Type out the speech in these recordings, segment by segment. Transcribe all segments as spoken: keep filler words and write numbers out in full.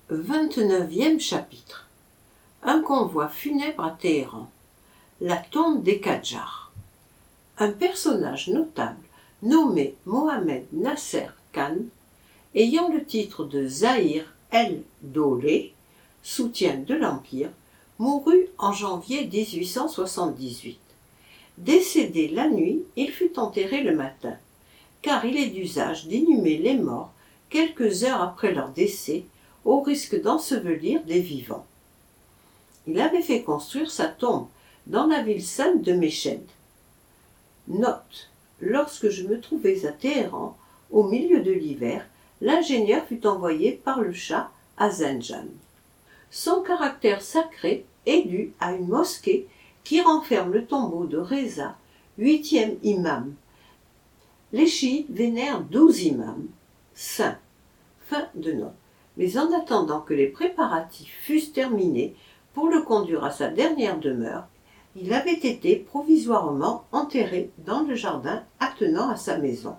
vingt-neuvième chapitre. Un convoi funèbre à Téhéran. La tombe des Qadjars. Un personnage notable nommé Mohammed Nasser Khan, ayant le titre de Zahir el-Dawleh, soutien de l'Empire, mourut en janvier dix-huit cent soixante-dix-huit. Décédé la nuit, il fut enterré le matin, car il est d'usage d'inhumer les morts quelques heures après leur décès, au risque d'ensevelir des vivants. Il avait fait construire sa tombe dans la ville sainte de Meshed. Note. Lorsque je me trouvais à Téhéran, au milieu de l'hiver, l'ingénieur fut envoyé par le Shah à Zanjan. Son caractère sacré est dû à une mosquée qui renferme le tombeau de Reza, huitième imam. Les chiites vénèrent douze imams, saints. Fin de note. Mais en attendant que les préparatifs fussent terminés pour le conduire à sa dernière demeure, il avait été provisoirement enterré dans le jardin attenant à sa maison.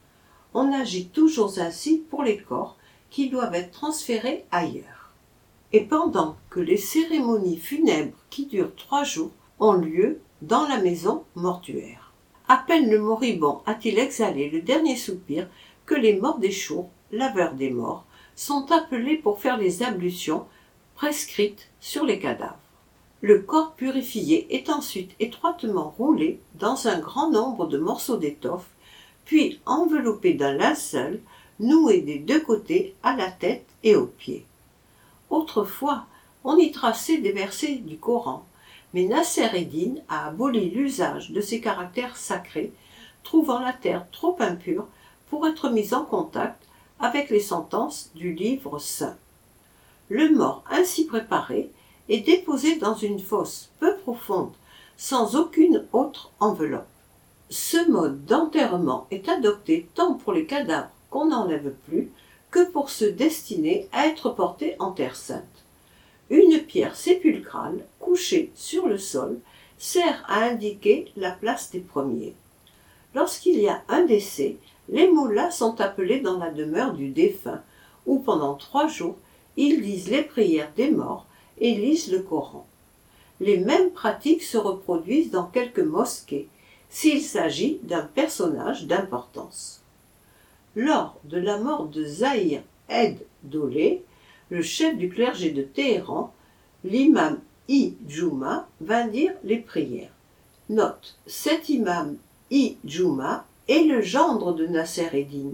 On agit toujours ainsi pour les corps qui doivent être transférés ailleurs. Et pendant que les cérémonies funèbres qui durent trois jours ont lieu dans la maison mortuaire. À peine le moribond a-t-il exhalé le dernier soupir que les morts des chours, laveurs des morts, sont appelés pour faire les ablutions prescrites sur les cadavres. Le corps purifié est ensuite étroitement roulé dans un grand nombre de morceaux d'étoffe, puis enveloppé d'un linceul noué des deux côtés à la tête et aux pieds. Autrefois, on y traçait des versets du Coran, mais Nasser-ed-Din a aboli l'usage de ces caractères sacrés, trouvant la terre trop impure pour être mise en contact avec les sentences du livre saint. Le mort ainsi préparé est déposé dans une fosse peu profonde, sans aucune autre enveloppe. Ce mode d'enterrement est adopté tant pour les cadavres qu'on n'enlève plus que pour ceux destinés à être portés en terre sainte. Une pierre sépulcrale couchée sur le sol sert à indiquer la place des premiers. Lorsqu'il y a un décès, les mollahs sont appelés dans la demeure du défunt, où pendant trois jours, ils disent les prières des morts et lisent le Coran. Les mêmes pratiques se reproduisent dans quelques mosquées, s'il s'agit d'un personnage d'importance. Lors de la mort de Zahir el-Dawleh, le chef du clergé de Téhéran, l'imam I-Djouma vint dire les prières. Note, cet imam I-Djouma est le gendre de Nasser-ed-Din.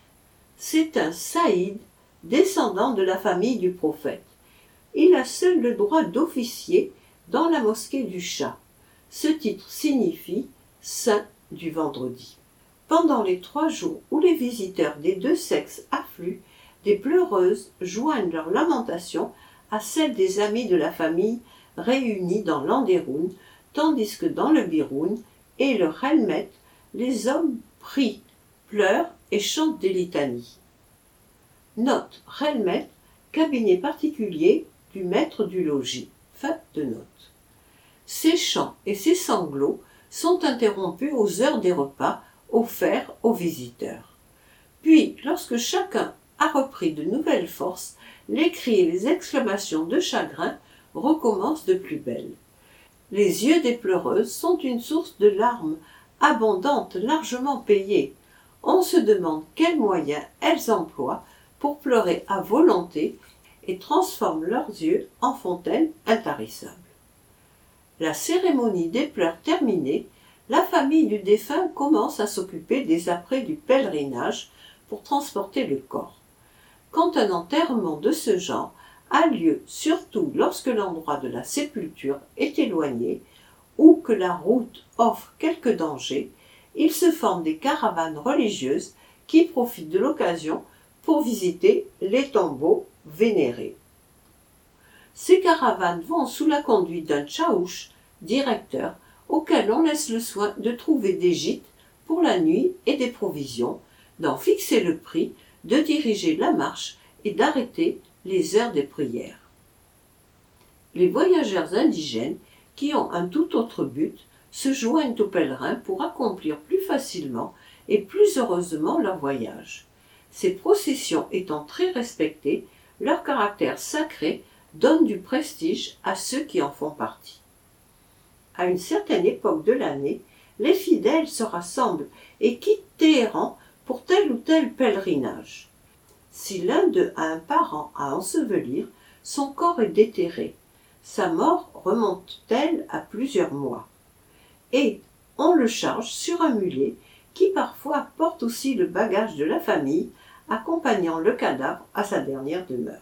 C'est un saïd descendant de la famille du prophète. Il a seul le droit d'officier dans la mosquée du Shah. Ce titre signifie « saint du vendredi ». Pendant les trois jours où les visiteurs des deux sexes affluent, des pleureuses joignent leurs lamentations à celles des amis de la famille réunis dans l'Andéroun, tandis que dans le Biroun et le Helmet, les hommes prient, pleurent et chantent des litanies. Note, Helmet, cabinet particulier du maître du logis. Fin de note. Ces chants et ces sanglots sont interrompus aux heures des repas offerts aux visiteurs. Puis, lorsque chacun a repris de nouvelles forces, les cris et les exclamations de chagrin recommencent de plus belle. Les yeux des pleureuses sont une source de larmes abondantes, largement payées. On se demande quels moyens elles emploient pour pleurer à volonté et transforment leurs yeux en fontaines intarissables. La cérémonie des pleurs terminée, la famille du défunt commence à s'occuper des apprêts du pèlerinage pour transporter le corps. Quand un enterrement de ce genre a lieu surtout lorsque l'endroit de la sépulture est éloigné ou que la route offre quelques dangers, il se forme des caravanes religieuses qui profitent de l'occasion pour visiter les tombeaux vénérés. Ces caravanes vont sous la conduite d'un tchaouch, directeur, auquel on laisse le soin de trouver des gîtes pour la nuit et des provisions, d'en fixer le prix, de diriger la marche et d'arrêter les heures des prières. Les voyageurs indigènes, qui ont un tout autre but, se joignent aux pèlerins pour accomplir plus facilement et plus heureusement leur voyage. Ces processions étant très respectées, Leur caractère sacré donne du prestige à ceux qui en font partie. À une certaine époque de l'année, les fidèles se rassemblent et quittent Téhéran pour tel ou tel pèlerinage. Si l'un d'eux a un parent à ensevelir, son corps est déterré. Sa mort remonte-t-elle à plusieurs mois. Et on le charge sur un mulet qui parfois porte aussi le bagage de la famille, accompagnant le cadavre à sa dernière demeure.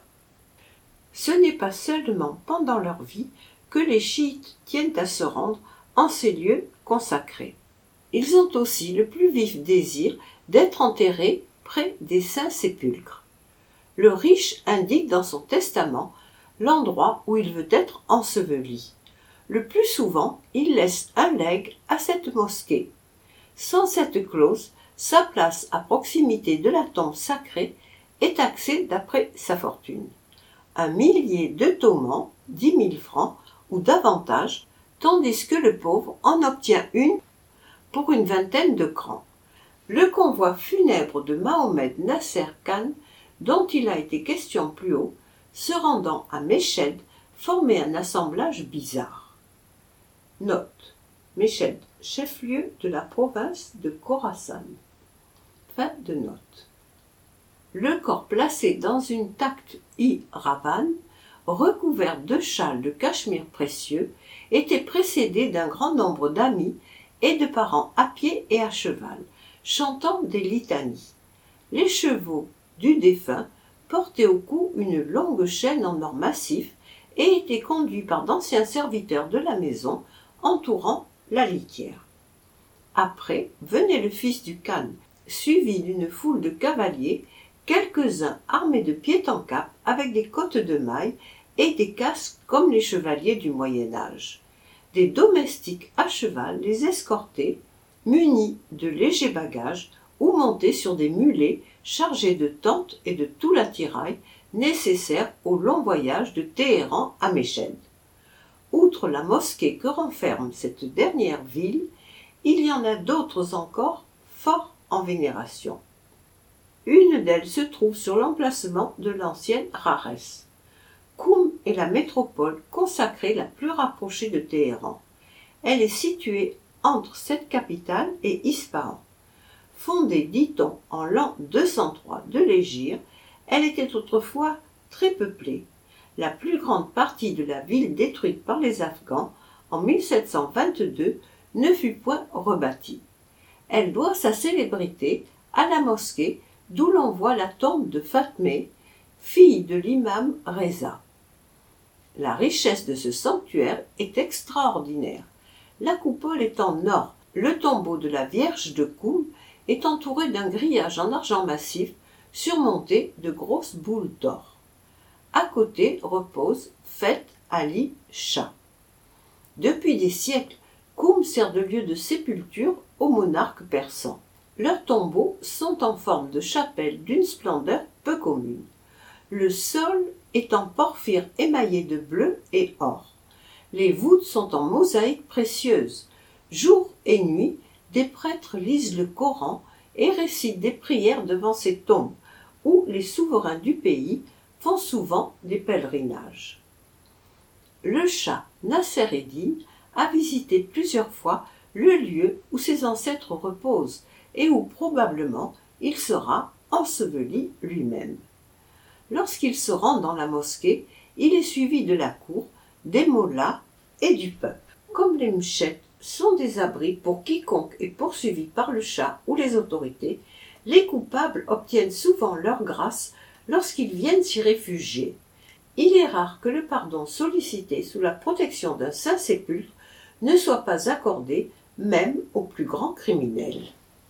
Ce n'est pas seulement pendant leur vie que les chiites tiennent à se rendre en ces lieux consacrés. Ils ont aussi le plus vif désir d'être enterrés près des saints sépulcres. Le riche indique dans son testament l'endroit où il veut être enseveli. Le plus souvent, il laisse un legs à cette mosquée. Sans cette clause, sa place à proximité de la tombe sacrée est taxée d'après sa fortune. Un millier de tomans, dix mille francs ou davantage, tandis que le pauvre en obtient une pour une vingtaine de crans. Le convoi funèbre de Mohammed Nasser Khan, dont il a été question plus haut, se rendant à Meshed, formait un assemblage bizarre. Note. Meshed, chef-lieu de la province de Khorasan. Fin de note. Le corps placé dans une takht-i-ravan, recouvert de châles de cachemire précieux, était précédé d'un grand nombre d'amis et de parents à pied et à cheval, chantant des litanies. Les chevaux du défunt portaient au cou une longue chaîne en or massif et étaient conduits par d'anciens serviteurs de la maison entourant la litière. Après venait le fils du khan, suivi d'une foule de cavaliers, quelques-uns armés de pied en cap avec des cottes de mailles et des casques comme les chevaliers du Moyen Âge. Des domestiques à cheval les escortaient, munis de légers bagages ou montés sur des mulets chargés de tentes et de tout l'attirail nécessaire au long voyage de Téhéran à Meshed. Outre la mosquée que renferme cette dernière ville, il y en a d'autres encore fort en vénération. Une d'elles se trouve sur l'emplacement de l'ancienne Rares. Koum est la métropole consacrée la plus rapprochée de Téhéran. Elle est située entre cette capitale et Ispahan. Fondée, dit-on, en l'an deux cent trois de l'Hégire, elle était autrefois très peuplée. La plus grande partie de la ville détruite par les Afghans en mille sept cent vingt-deux ne fut point rebâtie. Elle doit sa célébrité à la mosquée d'où l'on voit la tombe de Fatmé, fille de l'imam Reza. La richesse de ce sanctuaire est extraordinaire. La coupole est en or, le tombeau de la Vierge de Koum est entouré d'un grillage en argent massif surmonté de grosses boules d'or. À côté repose Feth Ali Shah. Depuis des siècles, Koum sert de lieu de sépulture aux monarques persans. Leurs tombeaux sont en forme de chapelle d'une splendeur peu commune. Le sol est en porphyre émaillé de bleu et or. Les voûtes sont en mosaïque précieuse. Jour et nuit, des prêtres lisent le Coran et récitent des prières devant ces tombes, où les souverains du pays font souvent des pèlerinages. Le Shah Nasser-ed-Din a visité plusieurs fois le lieu où ses ancêtres reposent et où probablement il sera enseveli lui-même. Lorsqu'il se rend dans la mosquée, il est suivi de la cour, des mollahs et du peuple. Comme les mchettes sont des abris pour quiconque est poursuivi par le Shah ou les autorités, les coupables obtiennent souvent leur grâce lorsqu'ils viennent s'y réfugier. Il est rare que le pardon sollicité sous la protection d'un saint sépulcre ne soit pas accordé même aux plus grands criminels.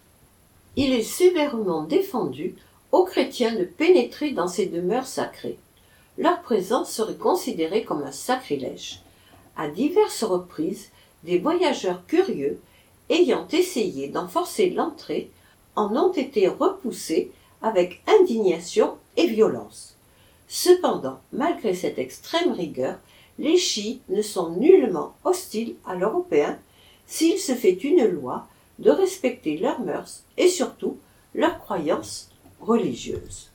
Il est sévèrement défendu aux chrétiens de pénétrer dans ces demeures sacrées. Leur présence serait considérée comme un sacrilège. À diverses reprises, des voyageurs curieux, ayant essayé d'en forcer l'entrée, en ont été repoussés avec indignation et violence. Cependant, malgré cette extrême rigueur, les chiites ne sont nullement hostiles à l'Européen s'il se fait une loi de respecter leurs mœurs et surtout leurs croyances religieuses.